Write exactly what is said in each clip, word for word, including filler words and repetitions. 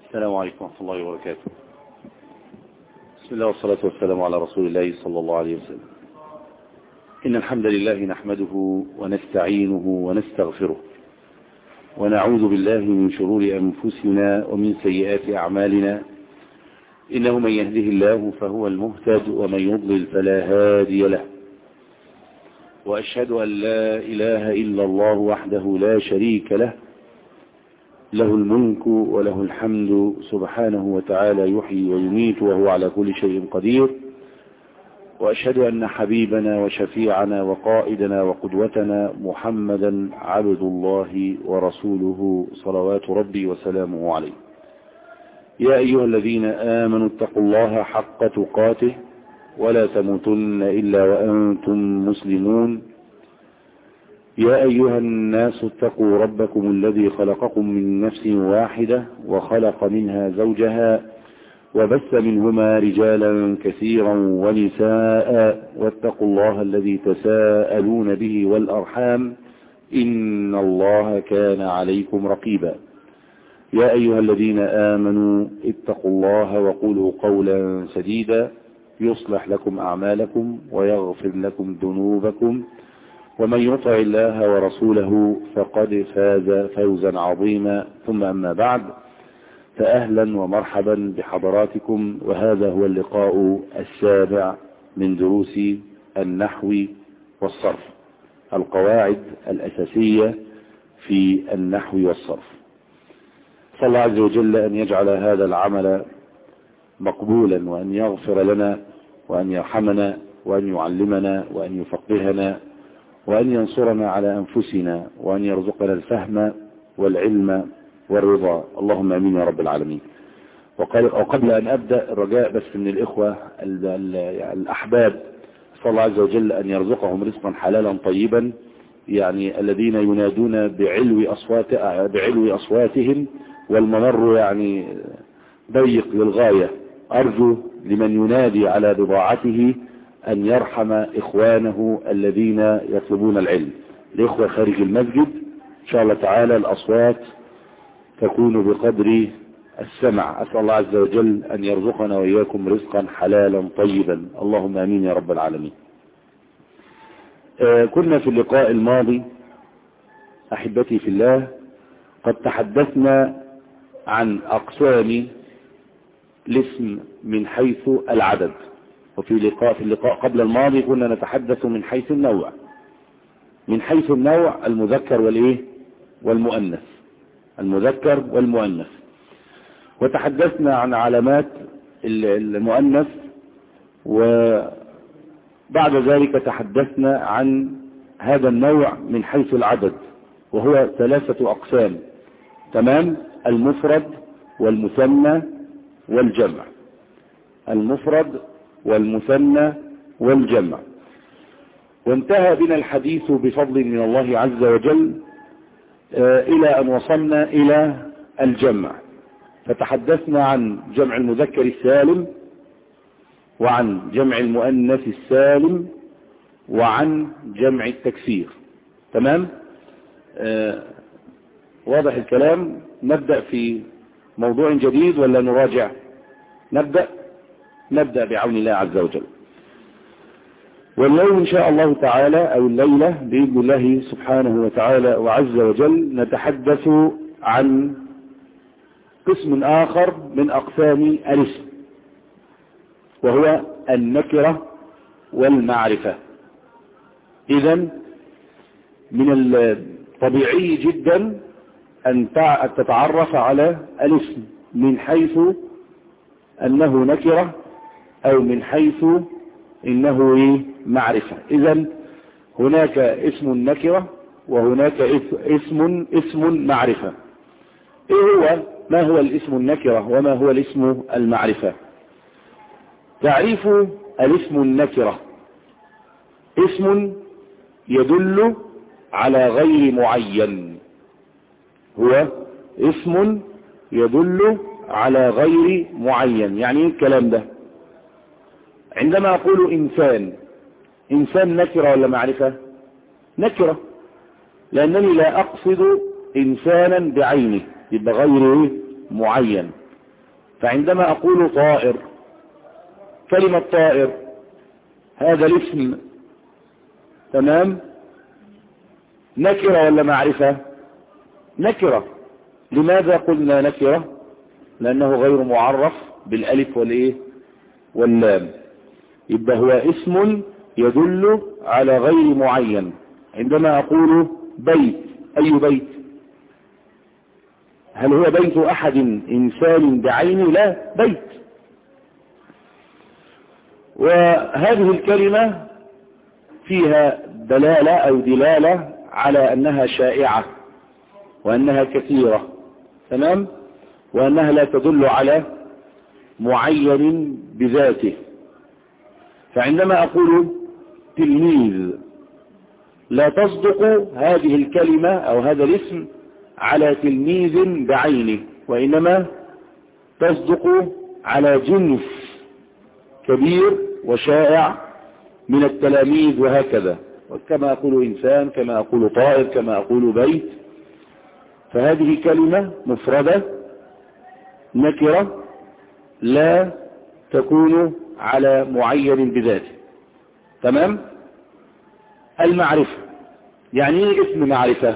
السلام عليكم ورحمة الله وبركاته. بسم الله والصلاة والسلام على رسول الله صلى الله عليه وسلم. إن الحمد لله نحمده ونستعينه ونستغفره ونعوذ بالله من شرور أنفسنا ومن سيئات أعمالنا، إنه من يهده الله فهو المهتد ومن يضلل فلا هادي له، وأشهد أن لا إله إلا الله وحده لا شريك له، له الملك وله الحمد سبحانه وتعالى يحيي ويميت وهو على كل شيء قدير. وأشهد أن حبيبنا وشفيعنا وقائدنا وقدوتنا محمدا عبد الله ورسوله صلوات ربي وسلامه عليه. يا أيها الذين آمنوا اتقوا الله حق تقاته ولا تموتن إلا وأنتم مسلمون. يا أيها الناس اتقوا ربكم الذي خلقكم من نفس واحدة وخلق منها زوجها وبث منهما رجالا كثيرا ونساء، واتقوا الله الذي تساءلون به والأرحام إن الله كان عليكم رقيبا. يا أيها الذين آمنوا اتقوا الله وقولوا قولا سديدا يصلح لكم أعمالكم ويغفر لكم ذنوبكم، ومن يطع الله ورسوله فقد فاز فوزا عظيما. ثم أما بعد، فأهلا ومرحبا بحضراتكم، وهذا هو اللقاء السابع من دروس النحو والصرف، القواعد الأساسية في النحو والصرف. صلى الله عز وجل أن يجعل هذا العمل مقبولا، وأن يغفر لنا وأن يرحمنا وأن يعلمنا وأن يفقهنا وأن ينصرنا على أنفسنا وأن يرزقنا الفهم والعلم والرضا، اللهم آمين يا رب العالمين. وقبل أن أبدأ، الرجاء بس من الإخوة الأحباب، صلى الله عز وجل أن يرزقهم رزقا حلالا طيبا، يعني الذين ينادون بعلو أصوات بعلو أصواتهم والممر يعني ضيق للغاية. أرجو لمن ينادي على بضاعته أن يرحم إخوانه الذين يطلبون العلم. الإخوة خارج المسجد إن شاء الله تعالى الأصوات تكون بقدر السمع. أسأل الله عز وجل أن يرزقنا وإياكم رزقا حلالا طيبا، اللهم آمين يا رب العالمين. آه كنا في اللقاء الماضي أحبتي في الله قد تحدثنا عن أقسام الاسم من حيث العدد، وفي لقاء في اللقاء قبل الماضي كنا نتحدث من حيث النوع، من حيث النوع المذكر والايه والمؤنث، المذكر والمؤنث. وتحدثنا عن علامات المؤنث، وبعد ذلك تحدثنا عن هذا النوع من حيث العدد، وهو ثلاثة أقسام، تمام؟ المفرد والمثنى والجمع، المفرد والمثنى والجمع. وانتهى بنا الحديث بفضل من الله عز وجل آه إلى أن وصلنا إلى الجمع، فتحدثنا عن جمع المذكر السالم وعن جمع المؤنث السالم وعن جمع التكسير، تمام؟ آه واضح الكلام؟ نبدأ في موضوع جديد ولا نراجع؟ نبدأ نبدأ بعون الله عز وجل. واليوم إن شاء الله تعالى أو الليلة بإذن الله سبحانه وتعالى وعز وجل نتحدث عن قسم آخر من أقسام الاسم، وهو النكرة والمعرفة. إذن من الطبيعي جدا أن تتعرف على الاسم من حيث أنه نكرة أو من حيث إنه معرفة. إذن هناك اسم نكرة وهناك اسم اسم معرفة. إيه هو ما هو الاسم النكرة وما هو الاسم المعرفة؟ تعريف الاسم النكرة: اسم يدل على غير معين، هو اسم يدل على غير معين. يعني ايه الكلام ده؟ عندما اقول انسان، انسان نكرة ولا معرفة؟ نكرة، لانني لا اقصد انسانا بعينه، يبقى غير معين. فعندما أقول طائر، كلمة طائر هذا الاسم تمام نكرة ولا معرفة؟ نكرة. لماذا قلنا نكرة؟ لأنه غير معرف بالألف والإيه واللام، يبقى هو اسم يدل على غير معين. عندما أقول بيت، أي بيت؟ هل هو بيت أحد إنسان بعينه؟ لا، بيت. وهذه الكلمة فيها دلالة أو دلالة على أنها شائعة وأنها كثيرة، تمام، وأنها لا تدل على معين بذاته. فعندما أقول تلميذ لا تصدق هذه الكلمة أو هذا الاسم على تلميذ بعينه، وإنما تصدق على جنس كبير وشائع من التلاميذ وهكذا. وكما أقول إنسان، كما أقول طائر، كما أقول بيت. فهذه كلمة مفردة نكرة لا تكون على معين بذاته، تمام. المعرفة يعني ايه اسم معرفة؟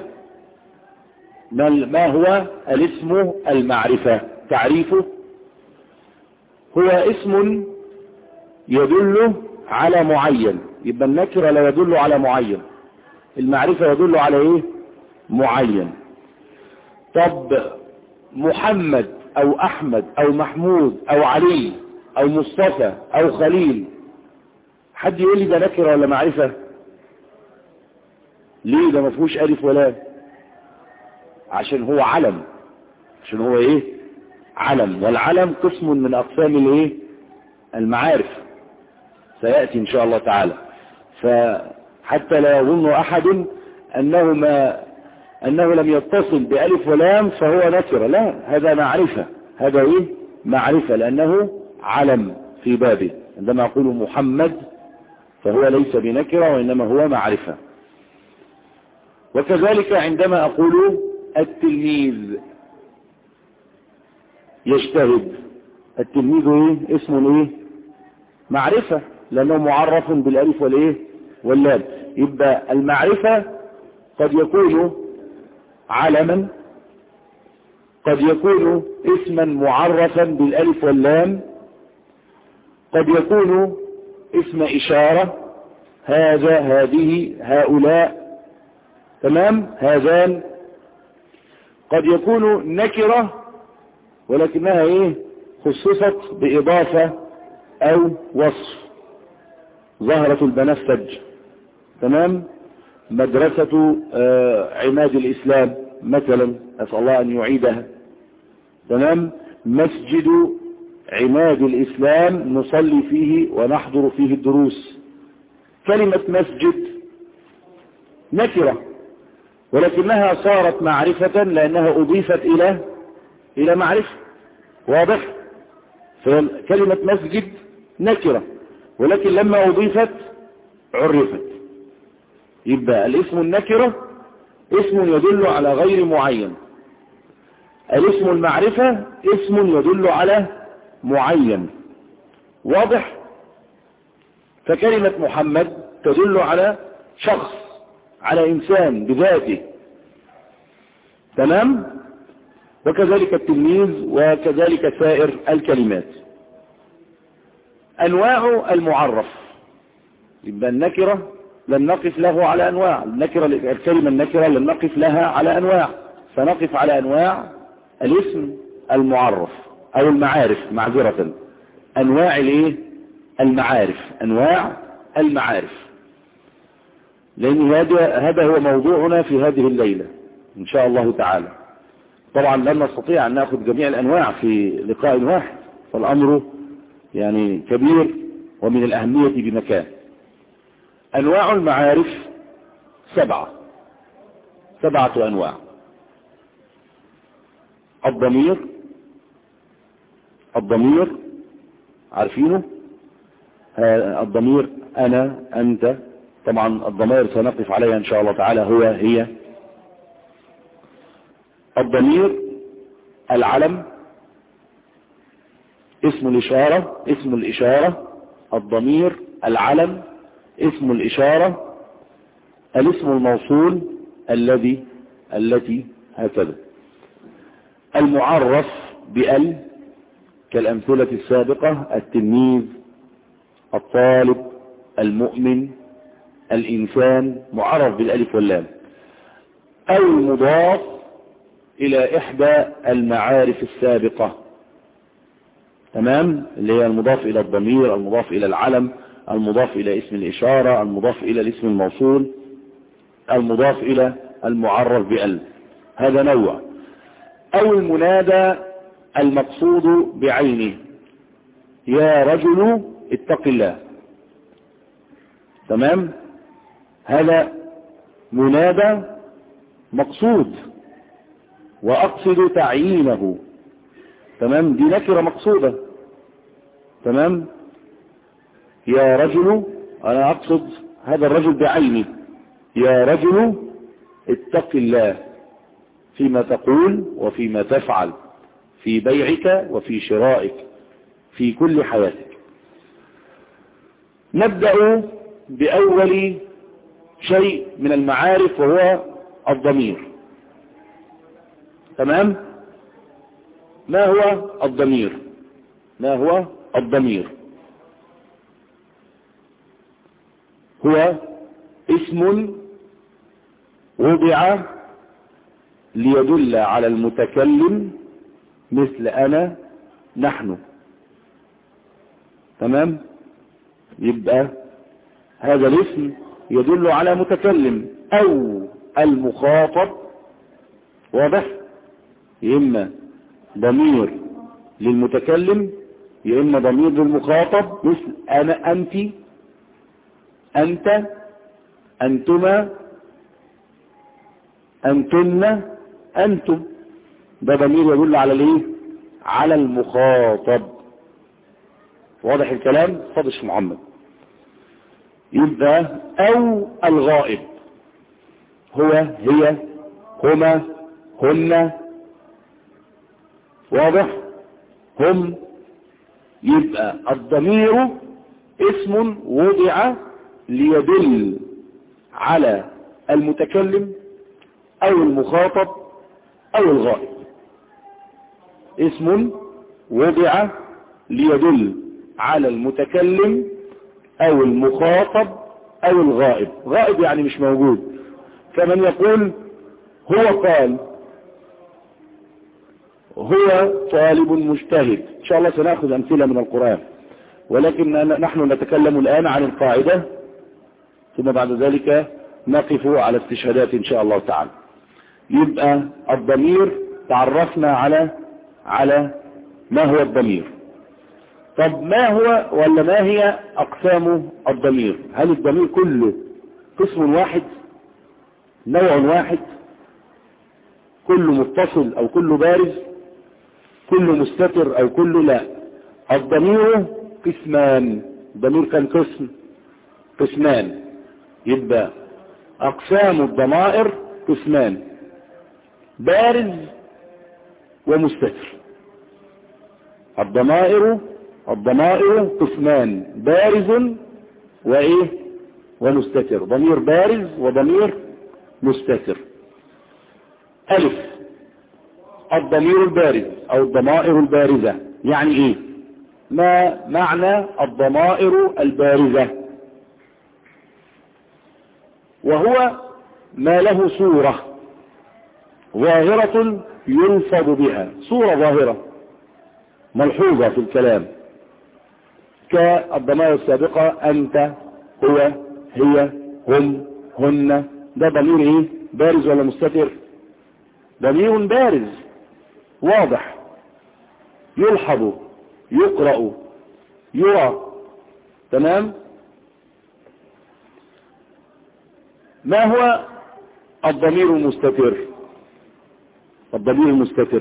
ما هو الاسم المعرفة؟ تعريفه هو اسم يدل على معين. يبقى النكرة لا يدل على معين، المعرفة يدل على ايه؟ معين. طب محمد او احمد او محمود او علي او مصطفى او خليل، حد يقول لي ده نكرة ولا معرفة؟ ليه؟ ده ما فيهوش الف ولا، عشان هو علم، عشان هو ايه؟ علم. والعلم قسم من اقسام الايه؟ المعارف، سيأتي ان شاء الله تعالى. فحتى لا يظن احد انه ما انه لم يتصل بألف ولام فهو نكرة، لا، هذا معرفة. هذا ايه؟ معرفة، لانه علم في بابه. عندما اقول محمد فهو ليس بنكرة وانما هو معرفة. وكذلك عندما اقول التلميذ يجتهد، التلميذ ايه؟ اسم ايه؟ معرفة، لانه معرف بالالف والايه واللام. يبقى المعرفة قد يكون علما، قد يكون اسما معرفا بالالف واللام، قد يكون اسم اشارة، هذا، هذه، هؤلاء، تمام، هذان. قد يكون نكرة ولكنها ايه؟ خصصت باضافة او وصف. زهرة البنفسج، تمام، مدرسة آه عماد الاسلام مثلا، اسأل الله ان يعيدها، تمام، مسجد عماد الاسلام نصلي فيه ونحضر فيه الدروس. كلمة مسجد نكرة ولكنها صارت معرفة لانها اضيفت الى الى معرفة، واضح؟ فكلمة مسجد نكرة ولكن لما اضيفت عرفت. يبقى الاسم النكرة اسم يدل على غير معين، الاسم المعرفة اسم يدل على معين، واضح؟ فكلمة محمد تدل على شخص، على انسان بذاته، تمام. وكذلك التلميذ وكذلك سائر الكلمات. انواع المعرف، يبقى النكرة لن نقف له على انواع، النكرة الكلمة النكرة لن نقف لها على انواع، فنقف على انواع الاسم المعرف او المعارف، معذرة، انواع الايه؟ المعارف، انواع المعارف. لان هذا هذا هو موضوعنا في هذه الليلة ان شاء الله تعالى. طبعا لن نستطيع ان ناخذ جميع الانواع في لقاء واحد، فالامر يعني كبير ومن الاهمية بمكان. انواع المعارف سبعة، سبعة انواع. الضمير، الضمير عارفينه؟ الضمير انا، انت، طبعا الضمائر سنقف عليها ان شاء الله تعالى، هو، هي. الضمير، العلم، اسم الإشارة، اسم الإشارة، الضمير، العلم، اسم الإشارة، الاسم الموصول، الذي، التي، هكذا. المعرف بأل كالأمثلة السابقة: التلميذ، الطالب، المؤمن، الإنسان، معرف بالألف واللام. أو المضاف إلى إحدى المعارف السابقة، تمام، اللي هي المضاف إلى الضمير، المضاف إلى العلم، المضاف إلى اسم الإشارة، المضاف إلى الاسم الموصول، المضاف إلى المعرف بأل، هذا نوع. أو المنادى المقصود بعينه: يا رجل اتق الله، تمام، هذا منادى مقصود وأقصد تعيينه، تمام، دي نكرة مقصودة، تمام، يا رجل، أنا أقصد هذا الرجل بعينه، يا رجل اتق الله فيما تقول وفيما تفعل، في بيعك وفي شرائك، في كل حياتك. نبدأ بأول شيء من المعارف وهو الضمير، تمام. ما هو الضمير؟ ما هو الضمير؟ هو اسم وضع ليدل على المتكلم، مثل أنا، نحن، تمام. يبقى هذا الاسم يدل على متكلم أو المخاطب، واضح، يا إما ضمير للمتكلم يا إما ضمير للمخاطب، مثل أنا، أنت، أنت، أنتما، أنتن، أنتم، ده ضمير يدل على الايه؟ على المخاطب، واضح الكلام؟ فضش محمد. يبقى أو الغائب، هو، هي، هما، هن، واضح، هم. يبقى الضمير اسم وضع ليدل على المتكلم أو المخاطب أو الغائب، اسم وضع ليدل على المتكلم أو المخاطب أو الغائب. غائب يعني مش موجود، فمن يقول هو قال هو طالب مجتهد، إن شاء الله سنأخذ أمثلة من القرآن، ولكن نحن نتكلم الآن عن القاعدة، ثم بعد ذلك نقف على استشهادات إن شاء الله تعالى. يبقى الضمير تعرفنا على على ما هو الضمير. طب ما هو ولا ما هي أقسام الضمير؟ هل الضمير كله قسم واحد، نوع واحد، كله متصل أو كله بارز، كله مستتر أو كله لا؟ الضمير قسمان، الضمير كان قسم، قسمان. يبقى أقسام الضمائر قسمان: بارز ومستتر. الضمائر الضمائر قسمان: بارز وإيه؟ ومستتر. ضمير بارز وضمير مستتر. ألف، الضمير البارز أو الضمائر البارزة، يعني إيه؟ ما معنى الضمائر البارزة؟ وهو ما له صورة ظاهرة يلفظ بها، صورة ظاهرة ملحوظة في الكلام، كالضمائر السابقة: أنت، هو، هي، هم، هن. ده ضمير ايه؟ بارز ولا مستتر؟ ضمير بارز واضح، يلحظ، يقرأ، يرى، تمام. ما هو الضمير المستتر؟ الضمير المستتر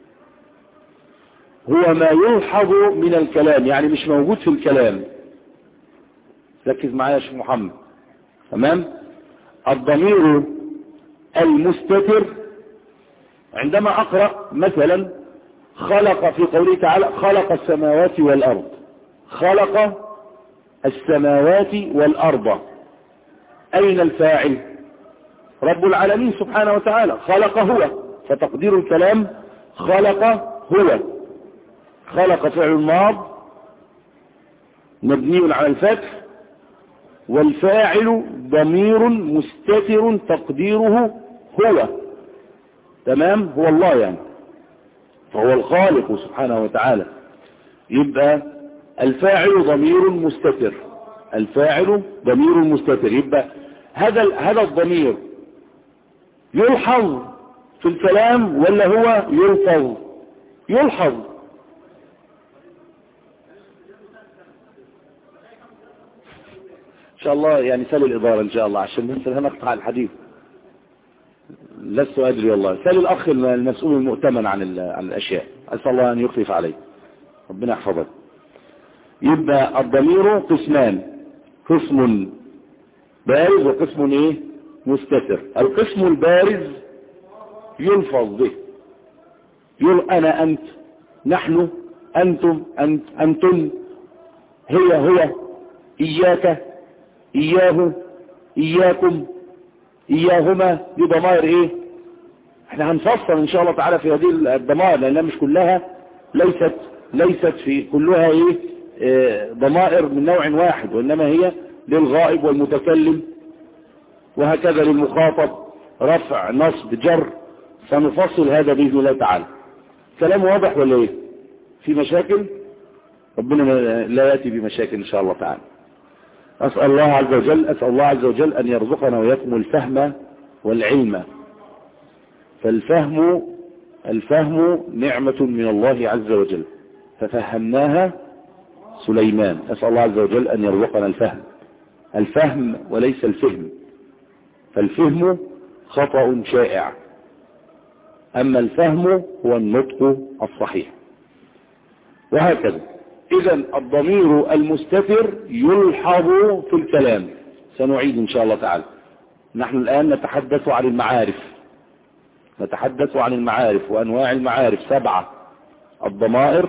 هو ما يلحظ من الكلام، يعني مش موجود في الكلام. ركز معايا يا شيخ محمد، تمام. الضمير المستتر عندما أقرأ مثلا خلق في قوله تعالى خلق السماوات والأرض، خلق السماوات والأرض، أين الفاعل؟ رب العالمين سبحانه وتعالى، خلق هو، فتقدير الكلام خلق هو. خلق فعل ماض مبني على الفتح، والفاعل ضمير مستتر تقديره هو. تمام؟ هو الله يعني، فهو الخالق سبحانه وتعالى. يبقى الفاعل ضمير مستتر، الفاعل ضمير مستتر. يبقى هذا هذا الضمير يلحظ في الكلام ولا هو يلفظ؟ يلحظ. ان شاء الله يعني سال الإدارة ان شاء الله عشان بس هنقطع الحديث. لست أدري والله. سال الأخ المسؤول المؤتمن عن عن الأشياء، أسأل الله أن يخلف عليه، ربنا يحفظك. يبقى الضمير قسمان، قسم بارز وقسم ايه مستتر. القسم البارز يلفظ به، يقول أنا أنت، نحن، أنتم، أنت، أنتم، هي هو، إياك، إياه، إياكم، إياهما. دي ضمائر إيه؟ احنا هنفصل إن شاء الله تعالى في هذه الضمائر لأنها مش كلها، ليست ليست في كلها إيه اه ضمائر من نوع واحد، وإنما هي للغائب والمتكلم، وهكذا للمخاطب، رفع، نصب، جر. سنفصل هذا بإذن الله تعالى. كلام واضح ولا إيه؟ في مشاكل؟ ربنا لا يأتي بمشاكل إن شاء الله تعالى. أسأل الله عز وجل أسأل الله عز وجل أن يرزقنا ويكم الفهم والعلم. فالفهم الفهم نعمة من الله عز وجل، ففهمناها سليمان. أسأل الله عز وجل أن يرزقنا الفهم الفهم وليس الفهم، فالفهم خطأ شائع، أما الفهم هو النطق الصحيح، وهكذا. إذا الضمير المستتر يلحظ في الكلام. سنعيد إن شاء الله تعالى. نحن الآن نتحدث عن المعارف، نتحدث عن المعارف وأنواع المعارف سبعة. الضمائر،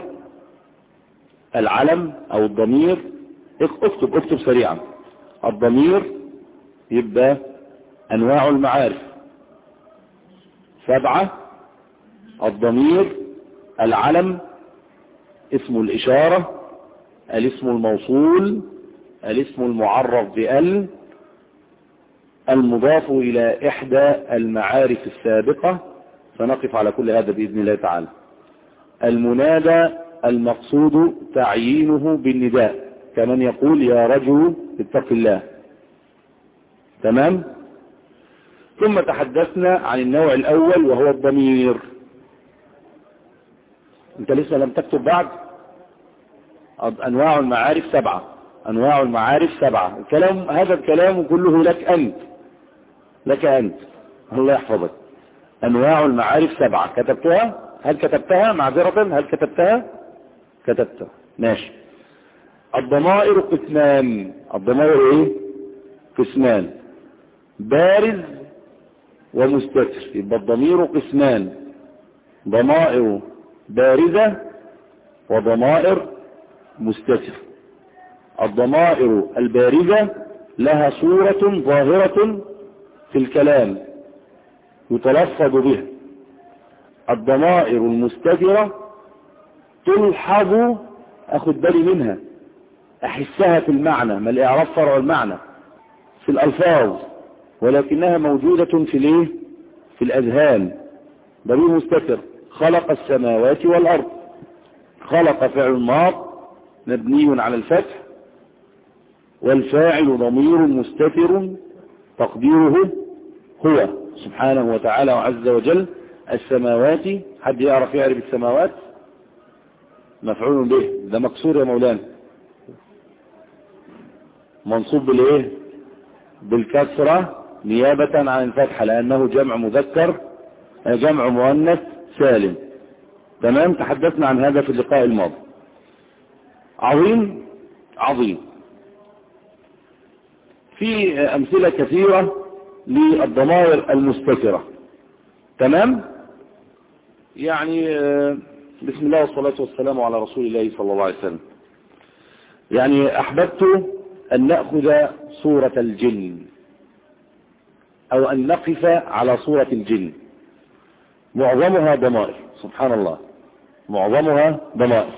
العلم أو الضمير، اكتب اكتب سريعا. الضمير يبقى أنواع المعارف سبعة. الضمير، العلم، اسم الإشارة، الاسم الموصول، الاسم المعرف بأل، المضاف إلى إحدى المعارف السابقة، فنقف على كل هذا بإذن الله تعالى. المنادى المقصود تعيينه بالنداء، كمن يقول يا رجل اتق الله. تمام؟ ثم تحدثنا عن النوع الأول وهو الضمير. انت لسه لم تكتب بعد. انواع المعارف سبعة، انواع المعارف سبعة. الكلام هذا الكلام كله لك انت، لك انت، الله يحفظك. انواع المعارف سبعة. كتبتها؟ هل كتبتها؟ معذرة، هل كتبتها؟ كتبتها، ماشي. الضمائر قسمان. الضمائر ايه؟ قسمان، بارز ومستتر. يبقى الضمير قسمان، ضمائر بارزة وضمائر مستتر. الضمائر البارزة لها صورة ظاهرة في الكلام يتلفظ بها. الضمائر المستترة تلحظ، اخد بالي منها، احسها في المعنى، ما الاعراب فرع المعنى في الالفاظ، ولكنها موجودة في الايه؟ في الاذهان. ضمير مستتر. خلق السماوات والأرض. خلق فعل ماض مبني على الفتح، والفاعل ضمير مستتر تقديره هو سبحانه وتعالى وعز وجل. السماوات، حد يعرف يعرف السماوات؟ مفعول به، ده مكسور يا مولانا، منصوب بالايه؟ بالكسرة نيابة عن الفتحة، لأنه جمع مذكر، جمع مؤنث سالم. تمام؟ تحدثنا عن هذا في اللقاء الماضي. عظيم عظيم. في أمثلة كثيرة للضمائر المستترة. تمام؟ يعني بسم الله والصلاة والسلام على رسول الله صلى الله عليه وسلم. يعني أحببت أن نأخذ صورة الجن أو أن نقف على صورة الجن. معظمها ضمائر، سبحان الله، معظمها ضمائر.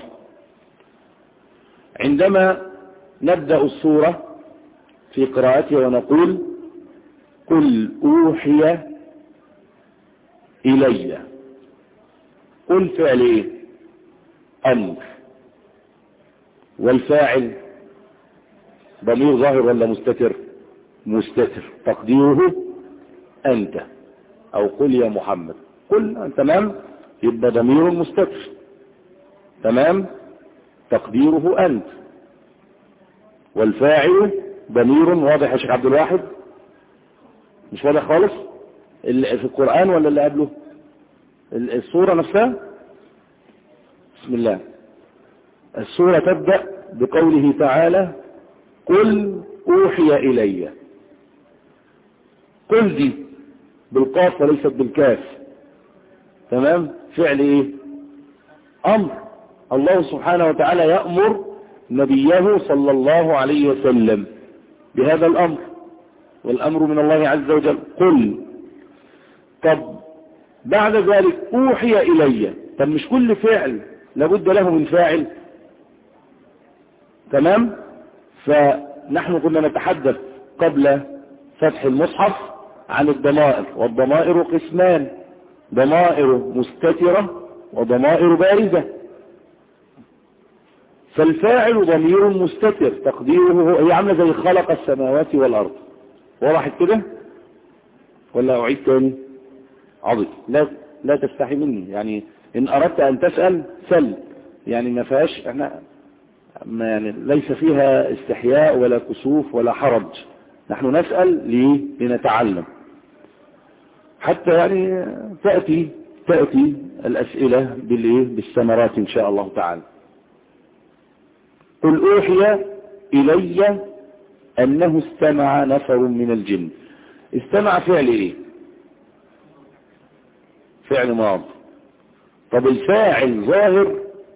عندما نبدأ السورة في قراءتها ونقول قل أوحي إلي، قل فعل إيه؟ أمر، والفاعل ضمير ظاهر ولا مستتر؟ مستتر، تقديره أنت، أو قل يا محمد، قل، تمام، يبقى ضمير مستتر، تمام، تقديره أنت، والفاعل ضمير واضح. يا شيخ عبد الواحد مش واضح خالص في القرآن ولا اللي قبله؟ السورة نفسها، بسم الله، السورة تبدأ بقوله تعالى قل أوحي إلي. قل دي بالقاف وليست بالكاف، تمام، فعل ايه؟ أمر. الله سبحانه وتعالى يأمر نبيه صلى الله عليه وسلم بهذا الأمر، والأمر من الله عز وجل، قل. طب بعد ذلك أوحي إلي، طب مش كل فعل لابد له من فاعل؟ تمام. فنحن كنا نتحدث قبل فتح المصحف عن الضمائر، والضمائر قسمان، ضمائر مستترة وضمائر بارزة. فالفاعل ضمير مستتر، تقديره هي عامله زي خلق السماوات والأرض. وضحت كده ولا أعيد تاني؟ عظيم، لا لا تستحي مني، يعني إن أردت أن تسأل سل، يعني ما فيهاش، احنا ما يعني ليس فيها استحياء ولا كسوف ولا حرج، نحن نسأل ليه؟ لنتعلم، حتى يعني تأتي تأتي الأسئلة بالإيه؟ بالثمرات إن شاء الله تعالى. قل أوحي إلي أنه استمع نفر من الجن. استمع فعل إيه؟ فعل ماض. طب الفاعل ظاهر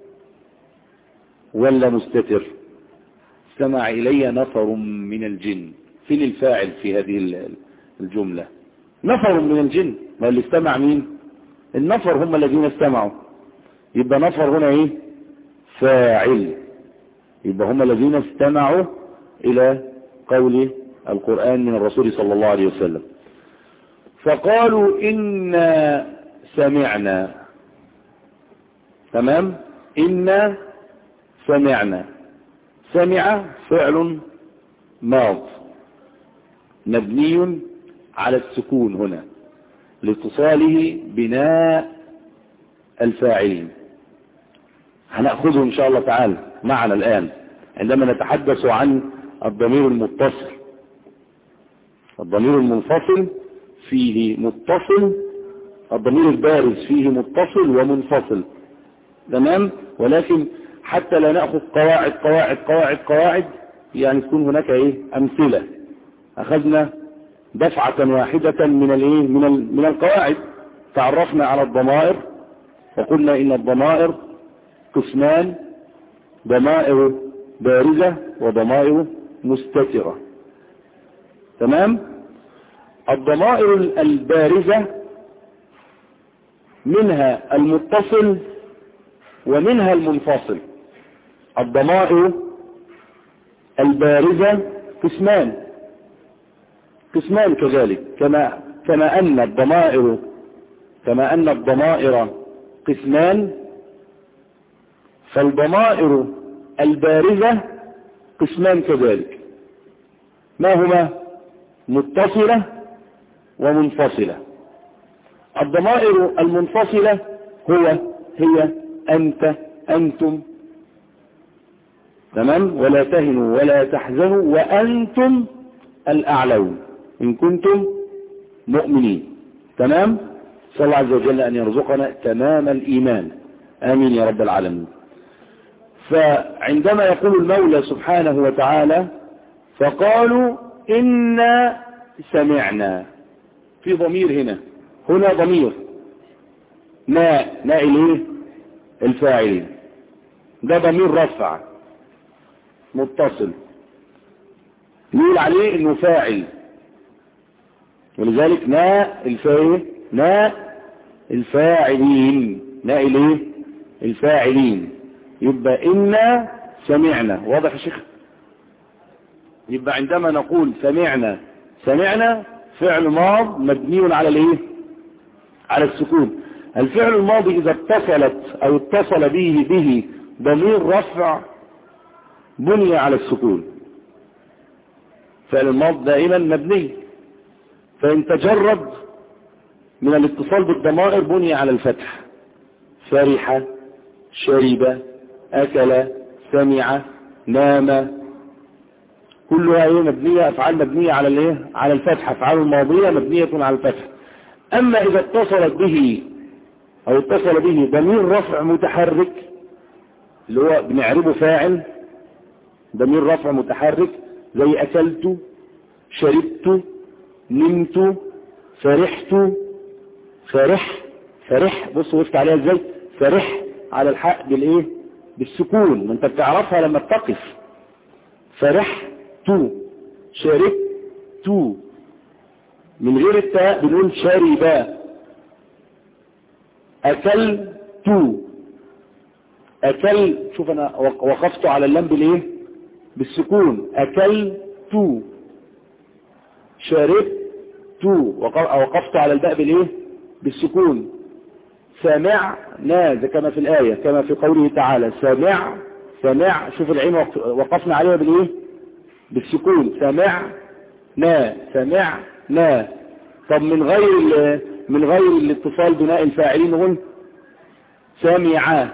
ولا مستتر؟ استمع إلي نفر من الجن، فين الفاعل في هذه الجملة؟ نفر من الجن، ما اللي استمع مين؟ النفر هم الذين استمعوا، يبقى نفر هنا ايه؟ فاعل، يبقى هم الذين استمعوا إلى قول القرآن من الرسول صلى الله عليه وسلم. فقالوا إنا سمعنا، تمام، إنا سمعنا. سمع فعل ماض مبني على السكون هنا لاتصاله بناء الفاعلين، هنأخذه إن شاء الله تعالى معنا الآن عندما نتحدث عن الضمير المتصل. الضمير المنفصل فيه متصل، الضمير البارز فيه متصل ومنفصل، تمام، ولكن حتى لا نأخذ قواعد قواعد قواعد قواعد، يعني تكون هناك ايه؟ أمثلة. أخذنا دفعة واحدة من الايه؟ من من القواعد. تعرفنا على الضمائر وقلنا إن الضمائر قسمان، ضمائر بارزة وضمائر مستترة، تمام. الضمائر البارزة منها المتصل ومنها المنفصل. الضمائر البارزة قسمان قسمان كذلك، كما كما أن الضمائر كما أن الضمائر قسمان، فالضمائر البارزة قسمان كذلك. ما هما؟ متصلة ومنفصلة. الضمائر المنفصلة هو هي أنت أنتم، تمام، ولا تهنوا ولا تحزنوا وأنتم الأعلون إن كنتم مؤمنين، تمام. صلى الله عز وجل أن يرزقنا تمام الإيمان، آمين يا رب العالمين. فعندما يقول المولى سبحانه وتعالى فقالوا إنا سمعنا، في ضمير هنا، هنا ضمير ما ما إليه؟ الفاعلين. ده ضمير رفع متصل نقول عليه انه فاعل، ولذلك نا الفاعل نا الفاعلين نا الايه الفاعلين. يبقى إنا سمعنا، واضح يا شيخ؟ يبقى عندما نقول سمعنا سمعنا فعل ماض مبني على الايه على السكون. الفعل الماضي اذا اتصلت او اتصل به به ضمير رفع بني على السكون. فعل الماضي دائما مبني، فإن تجرد من الاتصال بالضمائر بني على الفتح. فرح، شرب، أكل، سمع، نام، كلها ايه مبنية، افعال مبنية على الايه على الفتح، افعال الماضية مبنية على الفتح. اما اذا اتصلت به او اتصل به ضمير رفع متحرك اللي هو بنعربه فاعل، ضمير رفع متحرك زي اكلت، شربت، نمت، فرحت، فرح فرح بص وقفت عليها ازاي، فرح على الحق بالايه بالسكون، ما انت بتعرفها لما تقف. فرحت، شربت، من غير التاء بنقول شربا. اكلت، اكل شوف انا وقفت على اللام بالايه بالسكون، اكلت. شربت وقفت على الباء بالايه بالسكون. سمعنا كما في الآية، كما في قوله تعالى سمع سمع، شوف العين وقفنا عليها بالايه بالسكون. سمعنا سمعنا. طب من غير من غير الاتصال بناء الفاعلين نقول سمع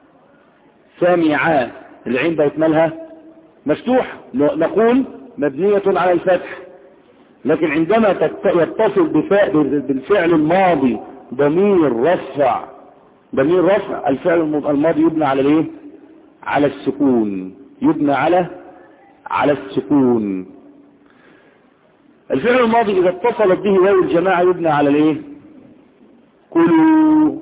سمع، العين بقت مالها مفتوح، نقول مبنية على الفتح. لكن عندما يتصل بالفعل الماضي ضمير رفع ضمير رفع الفعل الماضي يبنى على الايه على السكون، يبنى على على السكون. الفعل الماضي اذا اتصلت به واو الجماعة يبنى على الايه كلوا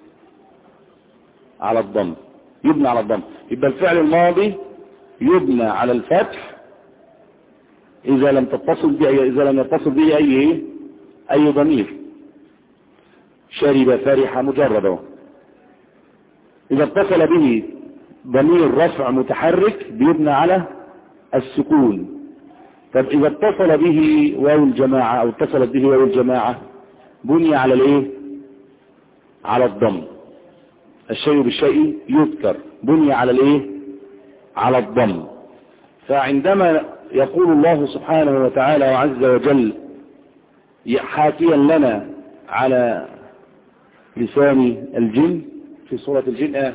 على الضم، يبنى على الضم. يبقى الفعل الماضي يبنى على الفتح اذا لم تتصل به اذا لم يتصل به اي اي ضمير. شرب، فرح، مجرد. اذا اتصل به ضمير رفع متحرك بيبنى على السكون. طب اذا اتصل به واو الجماعة او اتصلت به واو الجماعة بني على الايه على الضم. الشيء بالشيء يذكر، بني على الايه على الضم. فعندما يقول الله سبحانه وتعالى وعز وجل حاكيا لنا على لسان الجن في سورة الجن آه.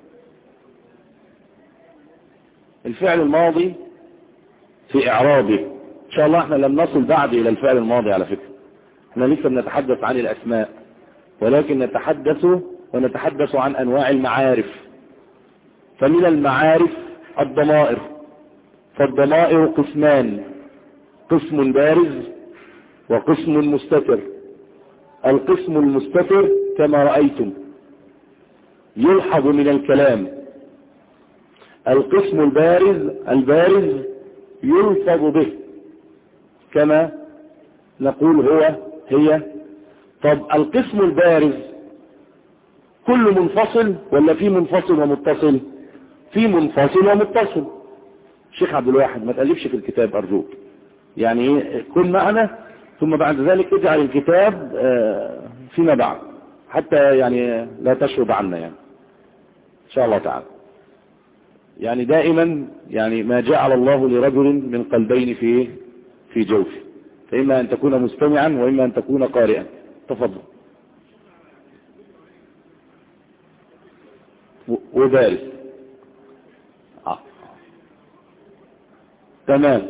الفعل الماضي في إعرابه إن شاء الله احنا لم نصل بعد إلى الفعل الماضي على فكرة، احنا لسه بنتحدث عن الأسماء، ولكن نتحدث ونتحدث عن أنواع المعارف. فمن المعارف الضمائر، فالضمائر قسمان، قسم بارز وقسم مستتر. القسم المستتر كما رأيتم يلحظ من الكلام، القسم البارز البارز يلفظ به كما نقول هو هي. طب القسم البارز كل منفصل ولا في منفصل ومتصل؟ في منفصل ومتصل. شيخ عبد الواحد ما تألفش في الكتاب أرجوك، يعني كن معنا ثم بعد ذلك اجعل الكتاب فيما بعد حتى يعني لا تشرب عنا يعني إن شاء الله تعالى. يعني دائما يعني ما جعل الله لرجل من قلبين في في جوفه، فإما أن تكون مستمعا وإما أن تكون قارئا. تفضل. وبارز آه. تمام.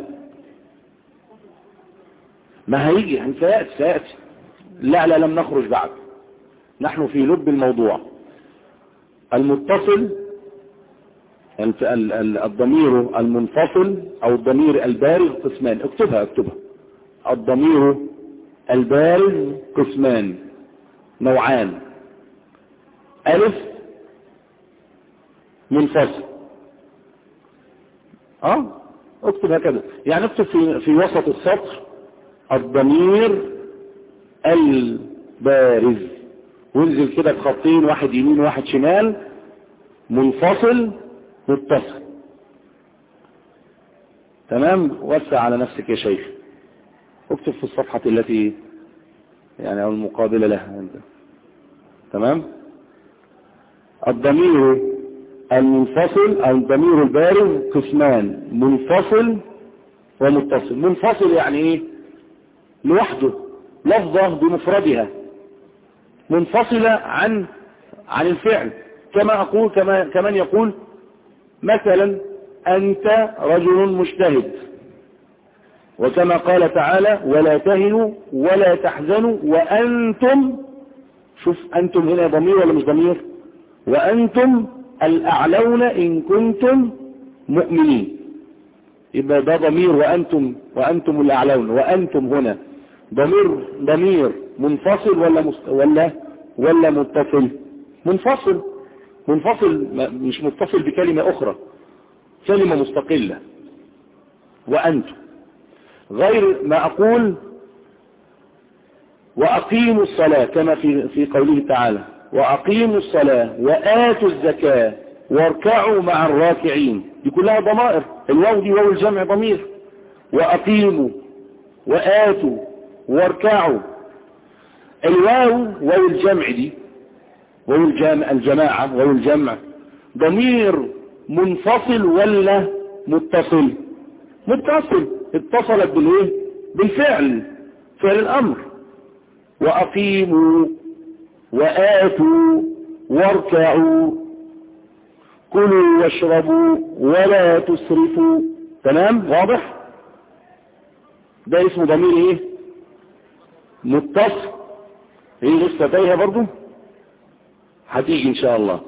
ما هيجي سيأتي سيأتي لا لا لم نخرج بعد، نحن في لب الموضوع. المتصل الضمير المنفصل او الضمير البارز قسمان. اكتبها اكتبها الضمير البارز قسمان نوعان. الف منفصل. اه اكتب هكذا، يعني اكتب في, في وسط السطر الضمير البارز، وانزل كده بخطين، واحد يمين واحد شمال، منفصل متصل. تمام. وسع على نفسك يا شيخ، اكتب في الصفحة التي يعني او المقابلة لها انت. تمام. الضمير المنفصل او الضمير البارز قسمان، منفصل ومتصل. منفصل يعني ايه؟ لوحده، لفظة بمفردها، منفصلة عن عن الفعل. كما اقول كما كمن يقول مثلا انت رجل مجتهد، وكما قال تعالى ولا تهنوا ولا تحزنوا وانتم، شوف انتم هنا ضمير ولا مش ضمير؟ وانتم الاعلون ان كنتم مؤمنين. يبقى ده ضمير، وانتم وانتم الاعلون، وانتم هنا ضمير ضمير منفصل ولا مست... ولا ولا متصل؟ منفصل. منفصل مش متصل بكلمة اخرى، كلمة مستقلة. وانتم غير ما اقول واقيموا الصلاة كما في في قوله تعالى واقيموا الصلاة واتوا الزكاة واركعوا مع الراكعين. دي كلها ضمائر، الواو دي واو الجمع ضمير. واقيموا واتوا واركعوا، الواو واو الجمع دي واو الجمع الجماعة واو الجمع ضمير منفصل ولا متصل؟ متصل، اتصلت بالايه؟ بالفعل، فعل الامر. واقيموا واتوا واركعوا كلوا واشربوا ولا تسرفوا. تمام واضح؟ ده اسمه ضمير ايه؟ متصل. هي لسه تايهه برضو، هتيجي ان شاء الله.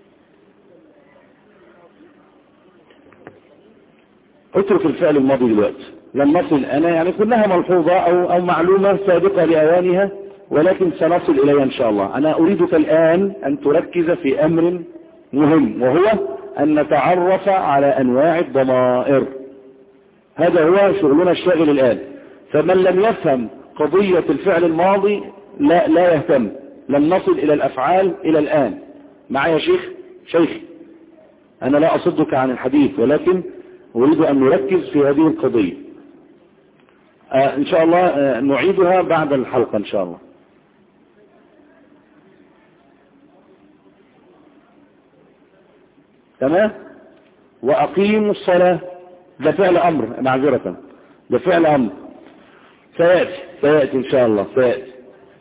اترك الفعل الماضي دلوقتي، لن نصل انا يعني كلها ملحوظة او, أو معلومة سابقة لأوانها، ولكن سنصل اليها ان شاء الله. انا اريدك الان ان تركز في امر مهم، وهو ان نتعرف على انواع الضمائر. هذا هو شغلنا الشاغل الان. فمن لم يفهم قضية الفعل الماضي لا لا يهتم، لن نصل الى الافعال الى الان. معايا شيخ شيخ انا لا اصدك عن الحديث، ولكن أريد أن نركز في هذه القضية. آه إن شاء الله آه نعيدها بعد الحلقة إن شاء الله. تمام. وأقيموا الصلاة ده فعل أمر، معذرة ده فعل أمر، سيأتي سيأتي إن شاء الله سيأتي.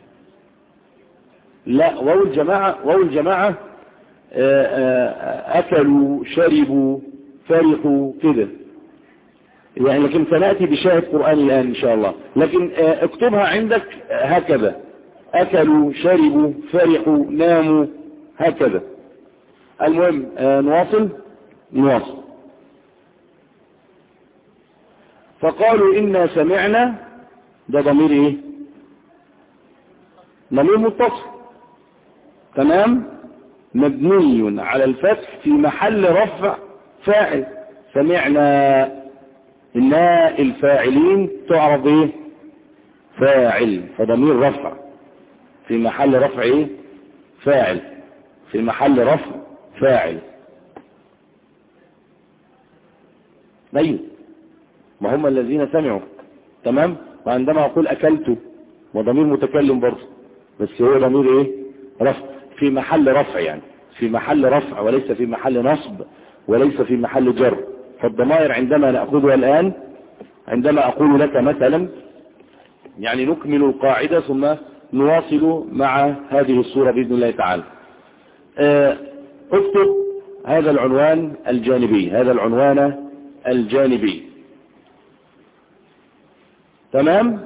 لا واو الجماعة واو الجماعة آه آه أكلوا شربوا فرحوا كده يعني، لكن سنأتي بشاهد قرآن الآن إن شاء الله. لكن اكتبها عندك هكذا: أكلوا شربوا فرحوا ناموا هكذا. المهم نواصل نواصل. فقالوا إنا سمعنا، ده ضمير إيه؟ ضمير متصل. تمام. مبني على الفتح في محل رفع فاعل. سمعنا، إنا الفاعلين تعرض ايه؟ فاعل، فضمير رفع في محل رفع ايه؟ فاعل، في محل رفع فاعل. ايوه ما هم الذين سمعوا. تمام. وعندما اقول اكلت وضمير متكلم برضه، بس هو ضمير ايه؟ رفع في محل رفع، يعني في محل رفع وليس في محل نصب وليس في محل جر. فالضمائر عندما نأخذها الآن، عندما أقول لك مثلا يعني نكمل القاعدة ثم نواصل مع هذه الصورة بإذن الله تعالى. اكتب هذا العنوان الجانبي، هذا العنوان الجانبي. تمام.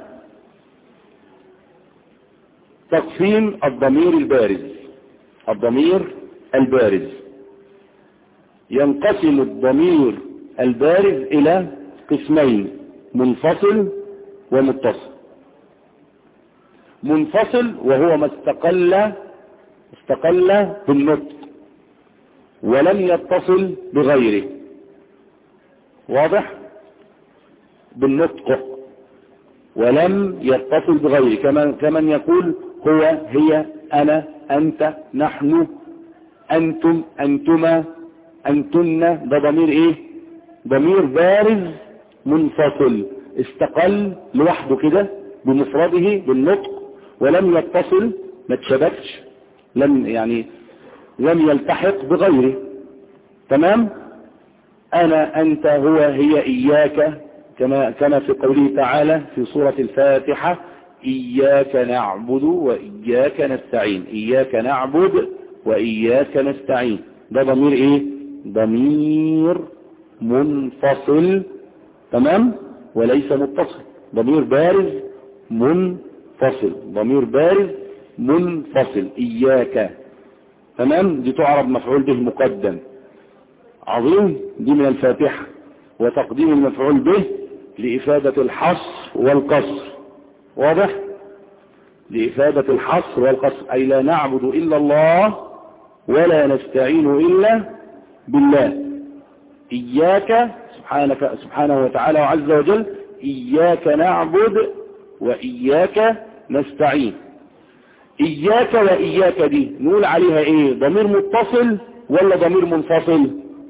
تقسيم الضمير البارز. الضمير البارز ينقسم الضمير البارز إلى قسمين: منفصل ومتصل. منفصل وهو ما استقل استقل بالنطق، ولم يتصل بغيره. واضح؟ بالنطق ولم يتصل بغيره، كما كمن يقول هو، هي، أنا، أنت، نحن، أنتم، أنتما، أنتن. ده ضمير إيه؟ ضمير بارز منفصل استقل لوحده كده بمفرده بالنطق، ولم يتصل، ما تشبكش، لم يعني لم يلتحق بغيره. تمام؟ أنا، أنت، هو، هي، إياك، كما كما في قوله تعالى في سورة الفاتحة: إياك نعبد وإياك نستعين. إياك نعبد وإياك نستعين. ده ضمير إيه؟ ضمير منفصل. تمام؟ وليس متصل، ضمير بارز منفصل، ضمير بارز منفصل. إياك. تمام؟ دي تعرب مفعول به مقدم. عظيم. دي من الفاتحة، وتقديم المفعول به لإفادة الحصر والقصر. واضح؟ لإفادة الحصر والقصر، أي لا نعبد إلا الله ولا نستعين إلا بالله. إياك سبحانك سبحانه وتعالى وعز وجل، إياك نعبد وإياك نستعين. إياك وإياك دي نقول عليها إيه؟ ضمير متصل ولا ضمير منفصل؟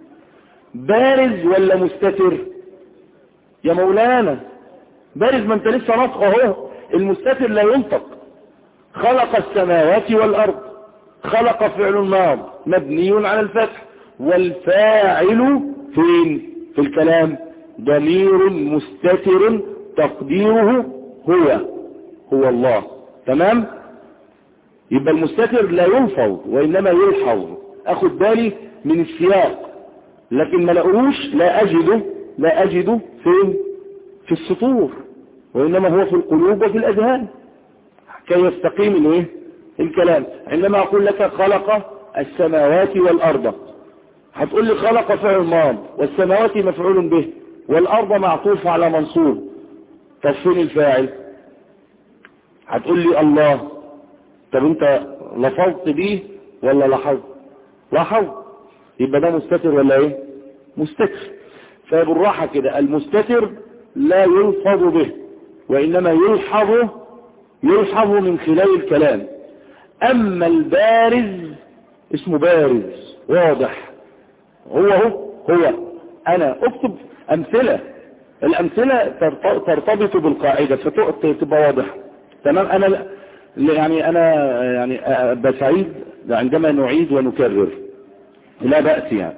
بارز ولا مستتر؟ يا مولانا بارز، ما انت لسه نطق اهو. المستتر لا ينطق. خلق السماوات والأرض. خلق فعل ماض مبني على الفتح، والفاعل فين في الكلام؟ ضمير مستتر تقديره هو هو الله. تمام؟ يبقى المستتر لا يلفظ وإنما يلحظ. أخذ بالي من السياق، لكن ما لقوش، لا أجده لا أجده فين؟ في السطور، وإنما هو في القلوب وفي الأذهان كي يستقيم الايه؟ الكلام. عندما أقول لك خلق السماوات والأرض، هتقول لي خلق فعل ماض والسماوات مفعول به والأرض معطوف على منصوب. طب فين الفاعل؟ هتقول لي الله. طب انت لفظت به ولا لاحظت؟ لاحظت. يبقى ده مستتر ولا ايه؟ مستتر. فبالراحة كده، المستتر لا يلفظ به وإنما يلحظ يلحظ من خلال الكلام. أما البارز اسمه بارز واضح. هو هو هو أنا أكتب أمثلة. الأمثلة ترتبط بالقاعدة فتبقى واضح. تمام؟ أنا يعني أنا يعني بسعيد عندما نعيد ونكرر، لا بأس يعني.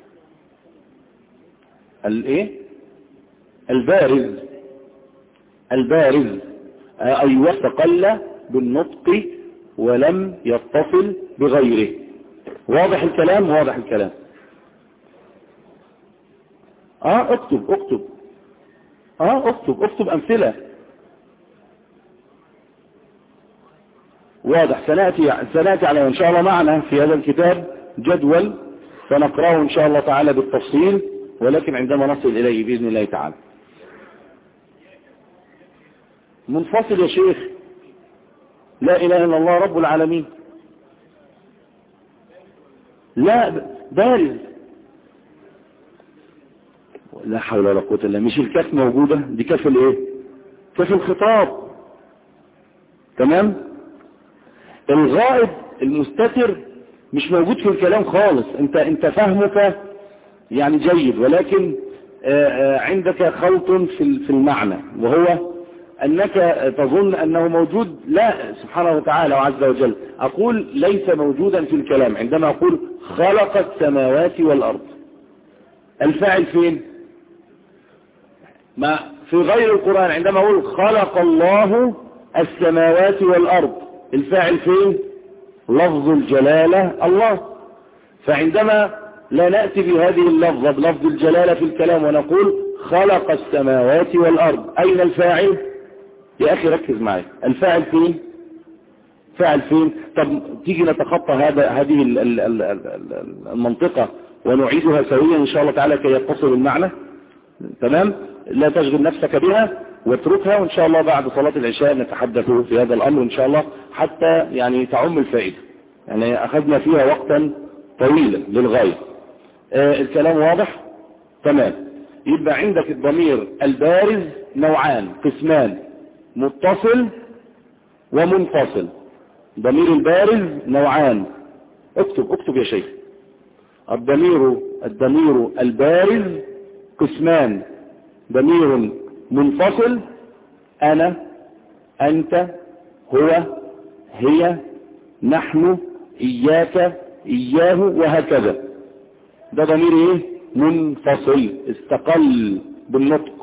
الايه؟ البارز البارز أي استقل بالنطق ولم يتصل بغيره. واضح الكلام؟ واضح الكلام. اه اكتب اكتب اه اكتب اكتب امثلة. واضح. سنأتي سنأتي على ان شاء الله معنا في هذا الكتاب جدول سنقرأه ان شاء الله تعالى بالتفصيل، ولكن عندما نصل اليه بإذن الله تعالى. منفصل يا شيخ. لا اله الا الله رب العالمين. لا بارز. لا حول ولا قوة الا. مش الكاف موجودة؟ دي كاف الايه؟ كاف الخطاب. تمام؟ الغائب المستتر مش موجود في الكلام خالص. انت انت فهمك يعني جيد، ولكن عندك خلط في في المعنى، وهو انك تظن انه موجود. لا، سبحانه وتعالى وعز وجل. اقول ليس موجودا في الكلام. عندما اقول خلق السماوات والارض، الفاعل فين؟ ما في غير القرآن. عندما اقول خلق الله السماوات والارض، الفاعل فين؟ لفظ الجلالة الله. فعندما لا نأتي بهذه اللفظة بلفظ الجلالة في الكلام ونقول خلق السماوات والأرض، أين الفاعل؟ يا أخي ركز معي. الفاعل فين؟ فاعل فين؟ طب تيجي نتخطى هذا هذه المنطقة ونعيدها سويا إن شاء الله تعالى كي يتصل المعنى. تمام؟ لا تشغل نفسك بها واتركها، وإن شاء الله بعد صلاة العشاء نتحدث في هذا الأمر إن شاء الله، حتى يعني تعم الفائدة. يعني أخذنا فيها وقتا طويلة للغاية. آه الكلام واضح؟ تمام. يبقى عندك الضمير البارز نوعان قسمان، متصل ومنفصل. ضمير البارز نوعان، اكتب اكتب يا شيخ. الضمير الضمير البارز قسمان، ضمير منفصل انا، انت، هو، هي، نحن، اياك، اياه، وهكذا. ده ضمير ايه؟ منفصل، استقل بالنطق.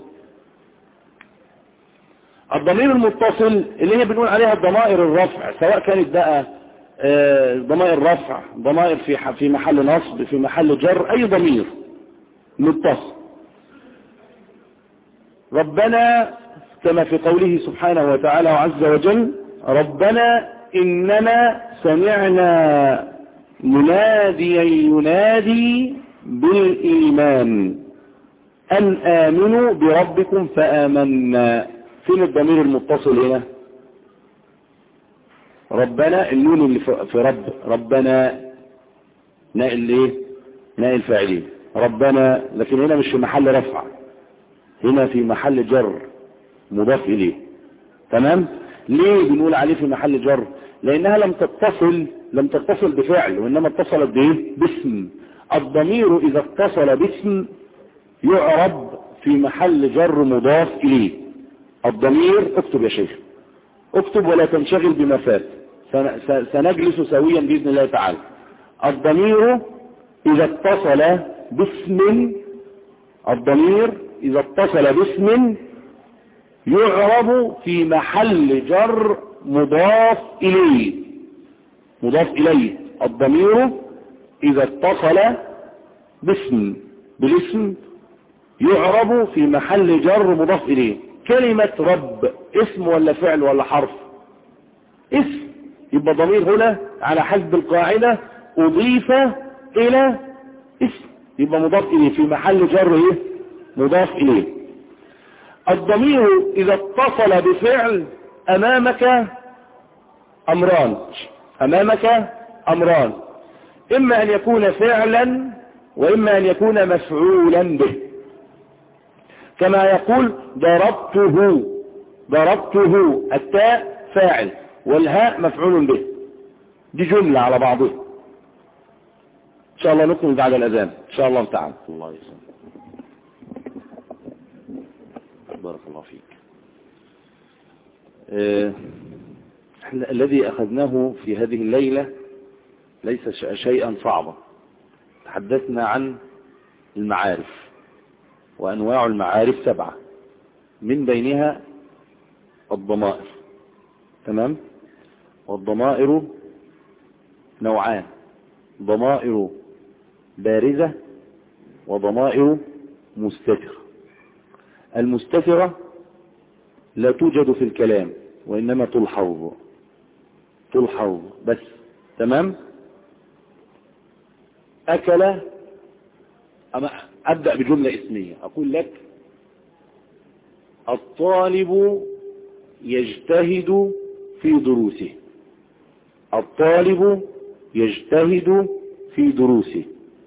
الضمير المتصل اللي هي بنقول عليها ضمائر الرفع، سواء كانت بقى ضمائر رفع، ضمائر في في محل نصب، في محل جر، اي ضمير متصل. ربنا كما في قوله سبحانه وتعالى وعز وجل: ربنا إننا سمعنا مناديا ينادي بالإيمان أن آمنوا بربكم فآمنا. فين الضمير المتصل هنا؟ ربنا، النون اللي في رب، ربنا نائل ايه؟ نائل فاعلين ربنا، لكن هنا مش في محل رفع، هنا في محل جر مضاف إليه. تمام؟ ليه بنقول عليه في محل جر؟ لأنها لم تتصل لم تتصل بفعل، وإنما اتصلت بإيه؟ باسم. الضمير إذا اتصل باسم يعرب في محل جر مضاف إليه. الضمير، اكتب يا شيخ، اكتب ولا تنشغل بما فات، سنجلس سويا بإذن الله تعالى. الضمير إذا اتصل باسم الضمير إذا اتصل باسم يعرب في محل جر مضاف إليه. مضاف إليه. الضمير إذا اتصل باسم بالاسم يعرب في محل جر مضاف إليه. كلمة رب اسم ولا فعل ولا حرف؟ اسم. يبقى ضمير هنا على حسب القاعدة أضيف إلى اسم، يبقى مضاف إليه في محل جر إيه؟ مضاف إليه. الضمير إذا اتصل بفعل أمامك أمران أمامك أمران إما أن يكون فعلا وإما أن يكون مفعولا به. كما يقول ضربته، ضربته، التاء فاعل والهاء مفعول به. دي جملة على بعضها. إن شاء الله نكمل بعد الأذان إن شاء الله تعالى. الله يسلمك. بارك الله فيك. آه الذي أخذناه في هذه الليلة ليس شيئا صعبا. تحدثنا عن المعارف، وأنواع المعارف سبعة، من بينها الضمائر. تمام؟ والضمائر نوعان: ضمائر بارزة وضمائر مستترة. المستترة لا توجد في الكلام وإنما تلحظ تلحظ بس. تمام؟ أكل، أما أبدأ بجملة اسمية، أقول لك الطالب يجتهد في دروسه. الطالب يجتهد في دروسه.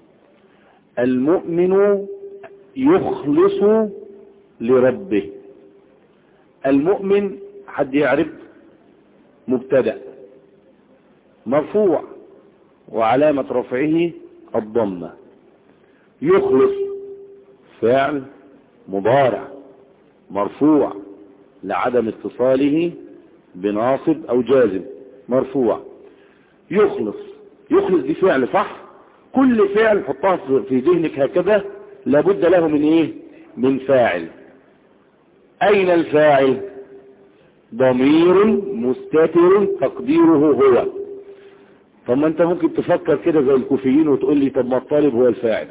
المؤمن يخلص لربه. المؤمن حد يعرف؟ مبتدأ مرفوع وعلامة رفعه الضمة. يخلص فعل مضارع مرفوع لعدم اتصاله بناصب أو جازم، مرفوع. يخلص يخلص دي فعل صح؟ كل فعل حطها في ذهنك هكذا لابد له من ايه؟ من فاعل. اين الفاعل؟ ضمير مستتر تقديره هو. طب ما انت ممكن تفكر كده زي الكوفيين وتقول لي طب ما الطالب هو الفاعل.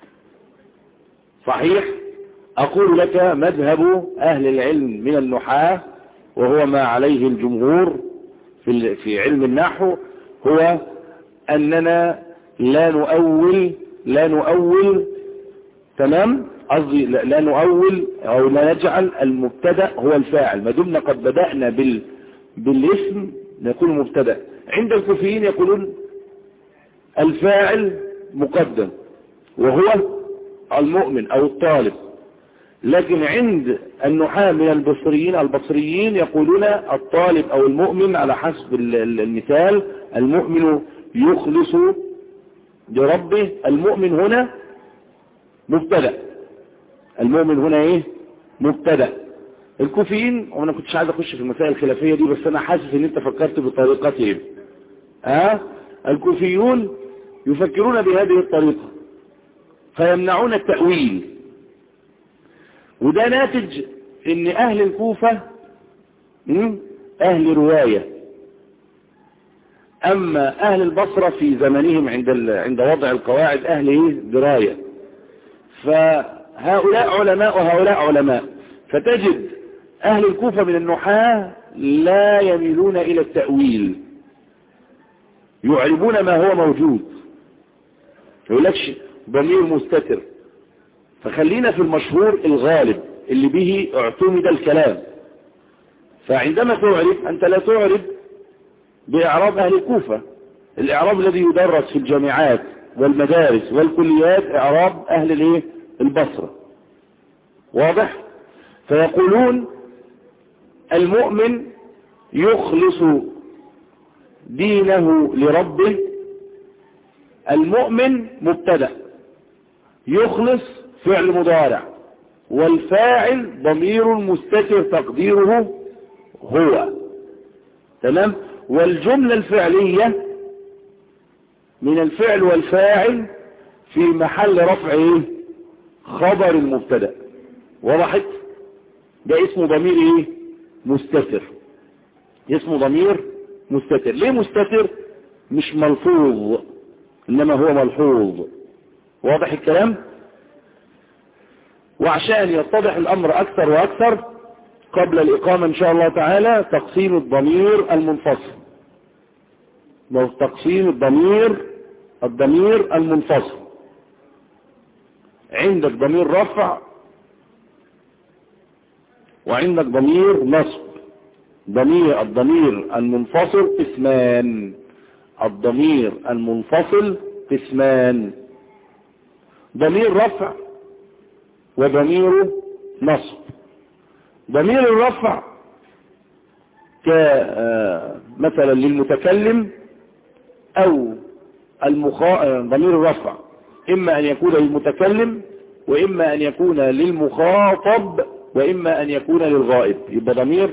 صحيح؟ اقول لك مذهب اهل العلم من النحاة وهو ما عليه الجمهور في في علم النحو هو اننا لا نؤول لا نؤول تمام قصدي لا نؤول او لا نجعل المبتدا هو الفاعل، ما دمنا قد بدأنا بال بالاسم نقول مبتدا. عند الكوفيين يقولون الفاعل مقدم وهو المؤمن أو الطالب. لكن عند النحاة من البصريين البصريين يقولون الطالب أو المؤمن على حسب المثال. المؤمن يخلص لربه. المؤمن هنا مبتدأ. المؤمن هنا ايه؟ مبتدأ. الكوفيين، وانا كنتش عايز اخش في المسائل الخلافية دي، بس انا حاسس ان انت فكرت بطريقتهم. ها؟ الكوفيون يفكرون بهذه الطريقة فيمنعون التأويل، وده ناتج ان اهل الكوفة اهل رواية، اما اهل البصرة في زمنهم عند عند وضع القواعد اهل ايه؟ دراية. فهؤلاء علماء وهؤلاء علماء، فتجد اهل الكوفة من النحاة لا يميلون الى التأويل، يعربون ما هو موجود، يقولكش ضمير مستتر. فخلينا في المشهور الغالب اللي به اعتمد الكلام. فعندما تعرب أنت لا تعرب بإعراب أهل الكوفة. الإعراب الذي يدرس في الجامعات والمدارس والكليات إعراب أهل الايه؟ البصرة. واضح؟ فيقولون المؤمن يخلص دينه لربه. المؤمن مبتدأ، يخلص فعل مضارع، والفاعل ضمير مستتر تقديره هو. تمام؟ والجملة الفعلية من الفعل والفاعل في محل رفع ايه؟ خبر المبتدأ. وضحت؟ ده اسمه ضمير ايه؟ مستتر. اسمه ضمير مستتر. ليه مستتر؟ مش ملفوظ انما هو ملحوظ. واضح الكلام؟ وعشان يتضح الامر اكثر واكثر قبل الاقامة ان شاء الله تعالى تقسيم الضمير المنفصل. تقسيم الضمير الضمير المنفصل. عندك ضمير رفع وعندك ضمير نصب. ضمير الضمير المنفصل قسمان. الضمير المنفصل قسمان: ضمير رفع وضمير نصب. ضمير الرفع كمثلا للمتكلم او المخا... ضمير الرفع اما ان يكون للمتكلم واما ان يكون للمخاطب واما ان يكون للغائب. يبقى ضمير.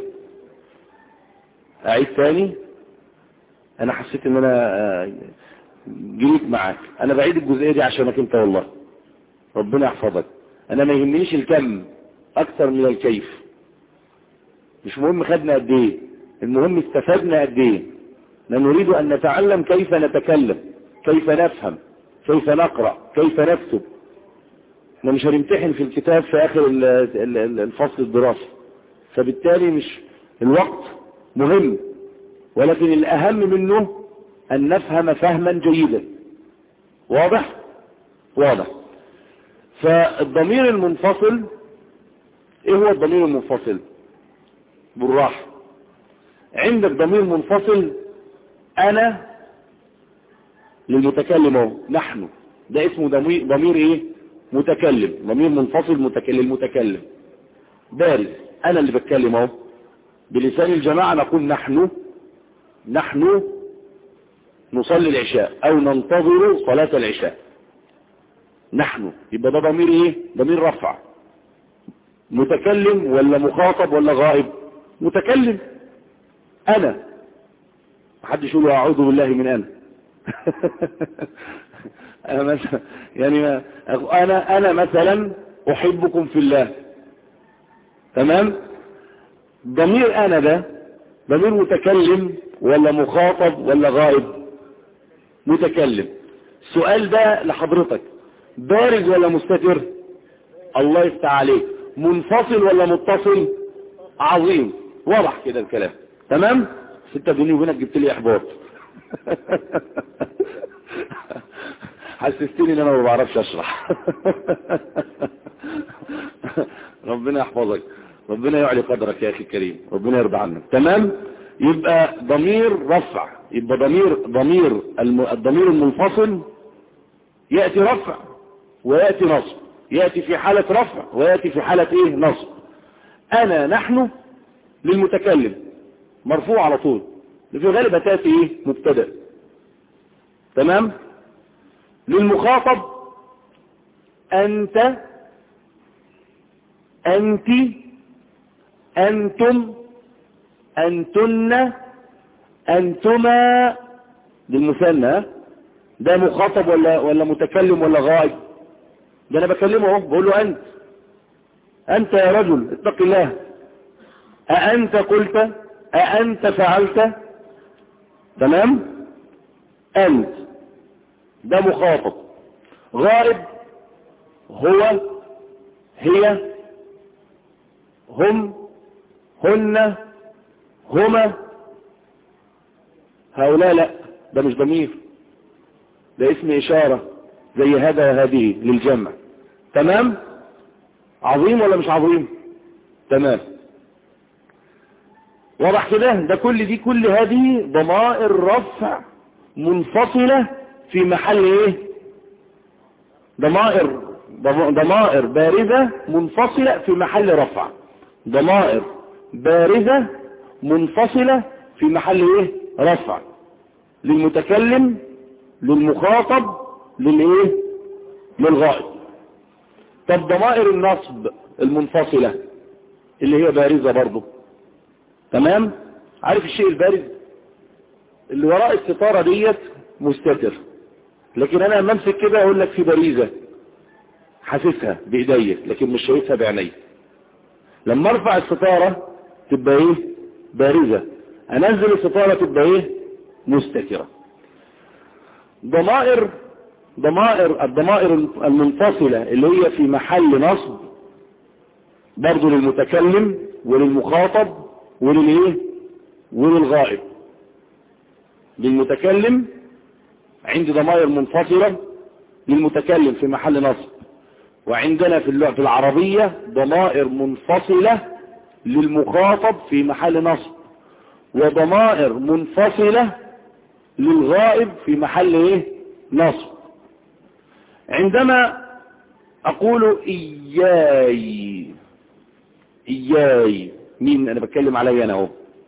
اعيد ثاني، انا حسيت ان انا جريت معاك. انا بعيد الجزئية دي عشانك انت والله، ربنا يحفظك. انا ما يهمنيش الكم اكثر من الكيف. مش مهم خدنا قد ايه، المهم استفدنا قد ايه. نريد ان نتعلم كيف نتكلم، كيف نفهم، كيف نقرأ، كيف نكتب. احنا مش هنمتحن في الكتاب في اخر الفصل الدراسي، فبالتالي مش الوقت مهم، ولكن الاهم منه ان نفهم فهما جيدا. واضح؟ واضح. فالضمير المنفصل، ايه هو الضمير المنفصل؟ بالراحة. عندك ضمير منفصل انا للمتكلم اهو، نحن، ده اسمه ضمير ضمير ايه؟ متكلم. ضمير منفصل متكلم المتكلم بارز. انا اللي بتكلم اهو، بلسان الجماعة نقول نحن نحن نصلي العشاء او ننتظر صلاة العشاء. نحن، يبقى ده ضمير ايه؟ ضمير رفع. متكلم ولا مخاطب ولا غائب؟ متكلم. انا، محدش يقول اعوذ بالله من انا. انا مثلا يعني انا انا مثلا احبكم في الله. تمام؟ ضمير انا ده ضمير متكلم ولا مخاطب ولا غائب؟ متكلم. السؤال ده لحضرتك، بارز ولا مستتر؟ الله يفتح عليك. منفصل ولا متصل؟ عظيم. واضح كده الكلام. تمام؟ ستة بيني وبينك جبت لي احباط. حسستني ان انا ما بعرفش اشرح. ربنا يحفظك، ربنا يعلي قدرك يا اخي الكريم، ربنا يرضى عنك. تمام؟ يبقى ضمير رفع، يبقى ضمير ضمير الضمير المنفصل يأتي رفع ويأتي نصب، يأتي في حالة رفع ويأتي في حالة ايه نصب. انا نحن للمتكلم مرفوع على طول، في الغالب هتأتي ايه مبتدأ. تمام. للمخاطب انت انت انتم انتن انتما. للمثنى ده مخاطب ولا ولا متكلم ولا غائب؟ ده انا بكلمه اهو بقول له انت انت يا رجل اتق الله، أأنت قلت، أأنت فعلت. تمام. أنت ده مخاطب. غائب هو هي هم هن هما. هؤلاء لا، ده مش ضمير، ده اسم إشارة زي هذا وهذه للجمع. تمام. عظيم ولا مش عظيم؟ تمام. واضح كده؟ ده كل دي كل هذه ضمائر رفع منفصلة في محل ايه؟ ضمائر ضمائر بارزة منفصلة في محل رفع. ضمائر بارزة منفصلة في محل ايه؟ رفع. للمتكلم، للمخاطب، للايه؟ للغائب. طب ضمائر النصب المنفصلة اللي هي بارزة برضو. تمام. عارف الشيء البارز اللي وراء الستارة ديت مستتر، لكن انا لما امسك كده اقول لك في بارزة حاسسها بايديا لكن مش شايفها بعيني. لما ارفع الستارة تبقى ايه؟ بارزة. انزل الستارة تبقى ايه؟ مستترة. ضمائر ضمائر الضمائر المنفصلة اللي هي في محل نصب برضو للمتكلم وللمخاطب وللايه؟ وللغائب. للمتكلم عندي ضمائر منفصلة للمتكلم في محل نصب، وعندنا في اللغة العربية ضمائر منفصلة للمخاطب في محل نصب، وضمائر منفصلة للغائب في محل ايه؟ نصب. عندما اقول اياي اياي، مين انا بتكلم علي انا اهو؟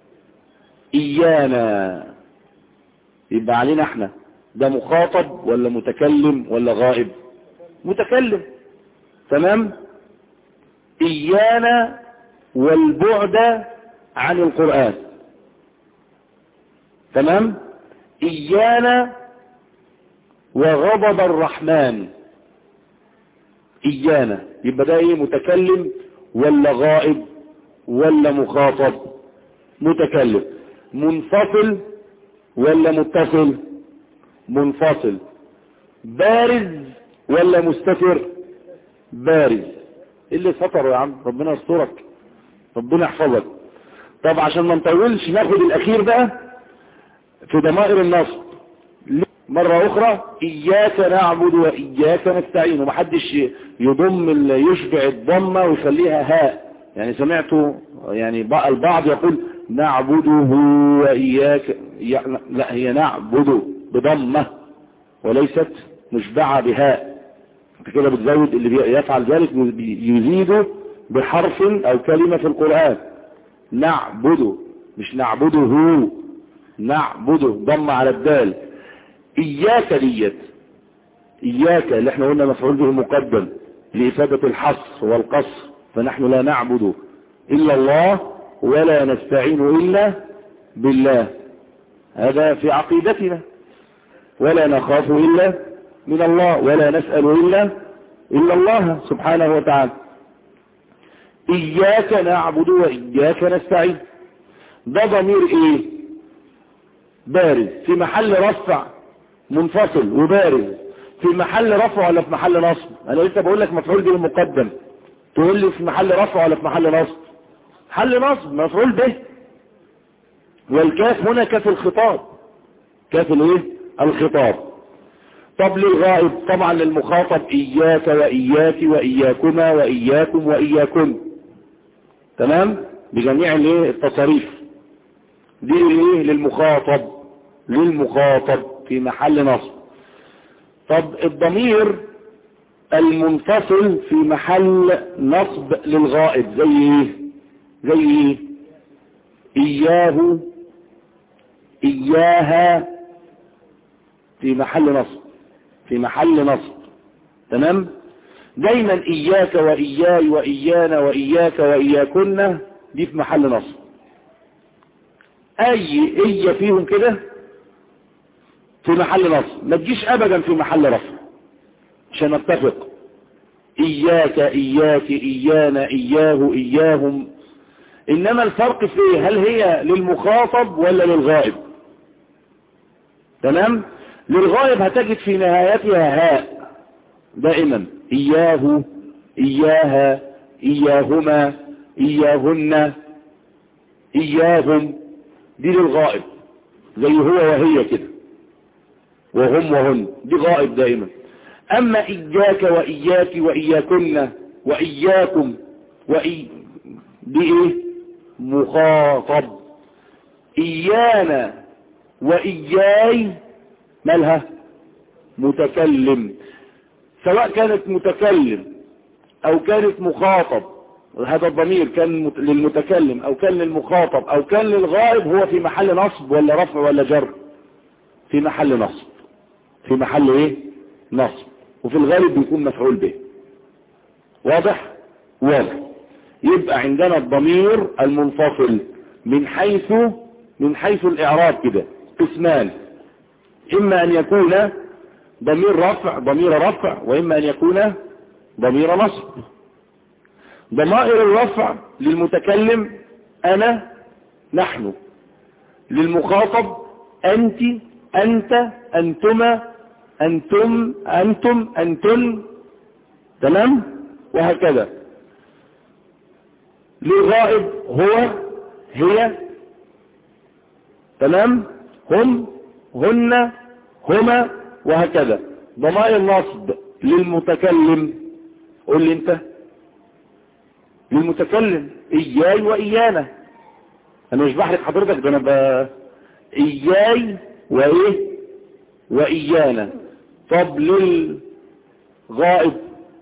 ايانا، يبقى علينا احنا ده مخاطب ولا متكلم ولا غائب؟ متكلم. تمام. ايانا والبعد عن القرآن. تمام. ايانا وغضب الرحمن. ايانا يبقى ده ايه؟ متكلم ولا غائب ولا مخاطب؟ متكلم. منفصل ولا متصل؟ منفصل. بارز ولا مستتر؟ بارز. اللي ستر يا عم ربنا يسترك، ربنا يحفظك. طب عشان ما نطولش ناخد الاخير بقى في ضمائر النصب مرة اخرى. اياك نعبد واياك نستعين، ومحدش يضم يشبع الضمة ويخليها هاء. يعني سمعته يعني بقى البعض يقول نعبده واياك، لا هي نعبد بضمة وليست مشبعة بهاء. انت كده بتزود، اللي يفعل ذلك يزيد بحرف او كلمة في القرآن. نعبده مش نعبده، نعبده ضم على الدال. اياك ديت، اياك اللي احنا قلنا مفعول به مقدم لإفادة الحصر والقصر، فنحن لا نعبد الا الله ولا نستعين الا بالله، هذا في عقيدتنا. ولا نخاف الا من الله ولا نسأل الا الا الله سبحانه وتعالى. اياك نعبد واياك نستعين، ده ضمير ايه؟ بارز في محل رفع منفصل وبارز. في محل رفع ولا في محل نصب؟ انا لسه بقول لك مفعول به مقدم، تقول لي في محل رفع ولا في محل نصب؟ محل نصب، مفعول به. والكاف هنا كاف الخطاب، كاف الايه؟ الخطاب. طب للغائب طبعا للمخاطب اياك واياك واياكما واياكم واياكم. تمام. بجميع الايه؟ التصاريف دي الايه؟ للمخاطب، للمخاطب في محل نصب. طب الضمير المنفصل في محل نصب للغائب زي ايه؟ زي ايه؟ اياه، اياها، في محل نصب، في محل نصب. تمام؟ دايما اياك واياي وايانا واياك واياكن دي في محل نصب. اي اي فيهم كده في محل نصب، ما تجيش ابدا في محل رفع عشان نتفق. اياك اياك ايانا اياه اياهم. انما الفرق في ايه؟ هل هي للمخاطب ولا للغائب؟ تمام؟ للغائب هتجد في نهايتها هاء دائما، اياه اياها اياهما اياهن اياهم، دي للغائب زي هو وهي كده، وهم وهن، دي غائب دائما. اما اياك واياك واياكن واياكم وإي دي ايه؟ مخاطب. ايانا واياي مالها؟ متكلم، سواء كانت متكلم او كانت مخاطب، هذا الضمير كان للمتكلم او كان للمخاطب او كان للغائب، هو في محل نصب ولا رفع ولا جر؟ في محل نصب، في محل ايه؟ نصب. وفي الغالب بيكون مفعول به. واضح؟ واضح. يبقى عندنا الضمير المنفصل من حيث من حيث الاعراب كده قسمان، اما ان يكون ضمير رفع ضمير رفع واما ان يكون ضمير نصب. ضمائر الرفع للمتكلم انا نحن، للمخاطب انت انت انتما انتم انتم انتن، تمام؟ وهكذا. للغائب هو هي، تمام؟ هم هن هما، وهكذا. ضمائر النصب للمتكلم، قول لي انت. للمتكلم اياي وايانا، انا مش بحرق حضرتك، ده انا ب... اياي وايه وايانا. طب للغائب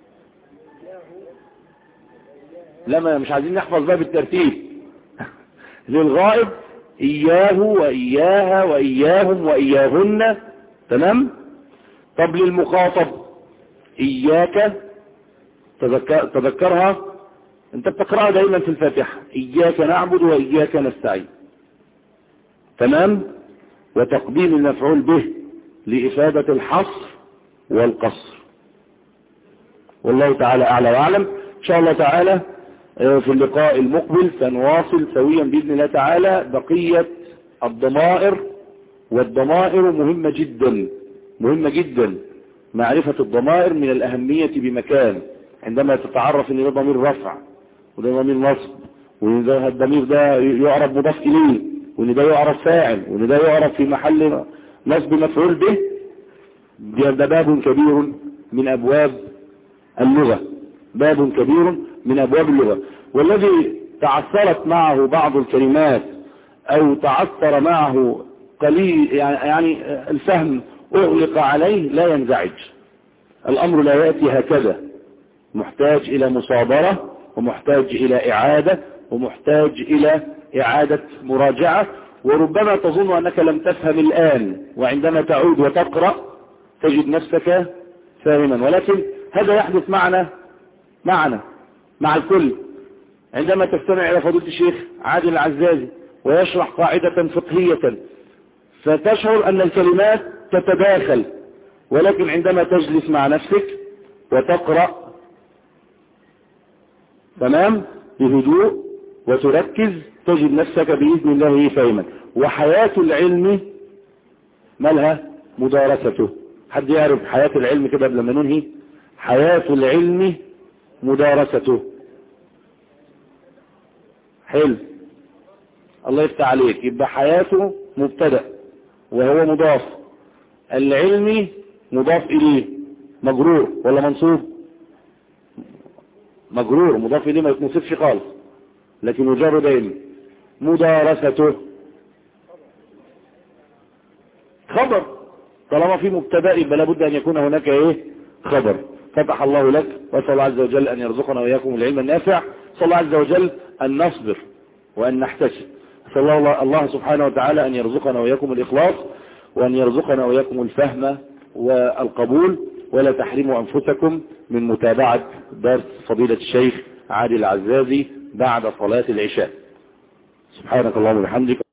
لما مش عايزين نحفظ بقى بالترتيب. للغائب اياه واياها واياهم واياهن، تمام؟ طب للمخاطب اياك، تذكر تذكرها انت بتقرأها دايما في الفاتحة، اياك نعبد واياك نستعين، تمام؟ وتقديم المفعول به لإفادة الحصر والقصر. والله تعالى أعلى وأعلم. إن شاء الله تعالى في اللقاء المقبل سنواصل سويا بإذن الله تعالى بقية الضمائر. والضمائر مهمة جدا، مهمة جدا. معرفة الضمائر من الأهمية بمكان، عندما تتعرف ان ده ضمير رفع وده ضمير نصب، وان ده الضمير ده يعرف مضاف إليه، وان ده يعرف فاعل، وان ده يعرف في محل نصب مفعول به، ده باب كبير من أبواب اللغة، باب كبير من أبواب اللغة. والذي تعثرت معه بعض الكلمات أو تعثر معه قليل يعني الفهم أغلق عليه لا ينزعج. الأمر لا يأتي هكذا، محتاج إلى مصابرة، ومحتاج إلى إعادة، ومحتاج إلى إعادة مراجعة. وربما تظن أنك لم تفهم الآن، وعندما تعود وتقرأ تجد نفسك فاهما، ولكن هذا يحدث معنا معنا مع الكل. عندما تستمع إلى فضيلة الشيخ عادل العزازي ويشرح قاعدة فقهية فتشعر أن الكلمات تتداخل، ولكن عندما تجلس مع نفسك وتقرأ تمام بهدوء وتركز تجد نفسك بإذن الله فاهما. وحياة العلم مالها؟ مدارسته. حد يعرف حياة العلم كده قبل ما ننهي؟ حياة العلم مدارسته. حلو، الله يفتح عليك. يبقى حياته مبتدأ وهو مضاف، العلم مضاف إليه، مجرور ولا منصوب؟ مجرور، مضاف إليه ما يتنصبش خالص لكن يجر دائما. مدارسته خبر، طالما في مبتدا يبقى لابد أن يكون هناك إيه خبر. فتح الله لك، وأسأل الله عز وجل أن يرزقنا وإياكم العلم النافع. صلى الله عز وجل أن نصبر وأن نحتسب. صلى الله, الله سبحانه وتعالى أن يرزقنا وإياكم الإخلاص، وأن يرزقنا وإياكم الفهم والقبول، ولا تحرموا أنفسكم من متابعة درس فضيلة الشيخ عادل العزازي بعد صلاة العشاء. سبحانك اللهم وبحمدك.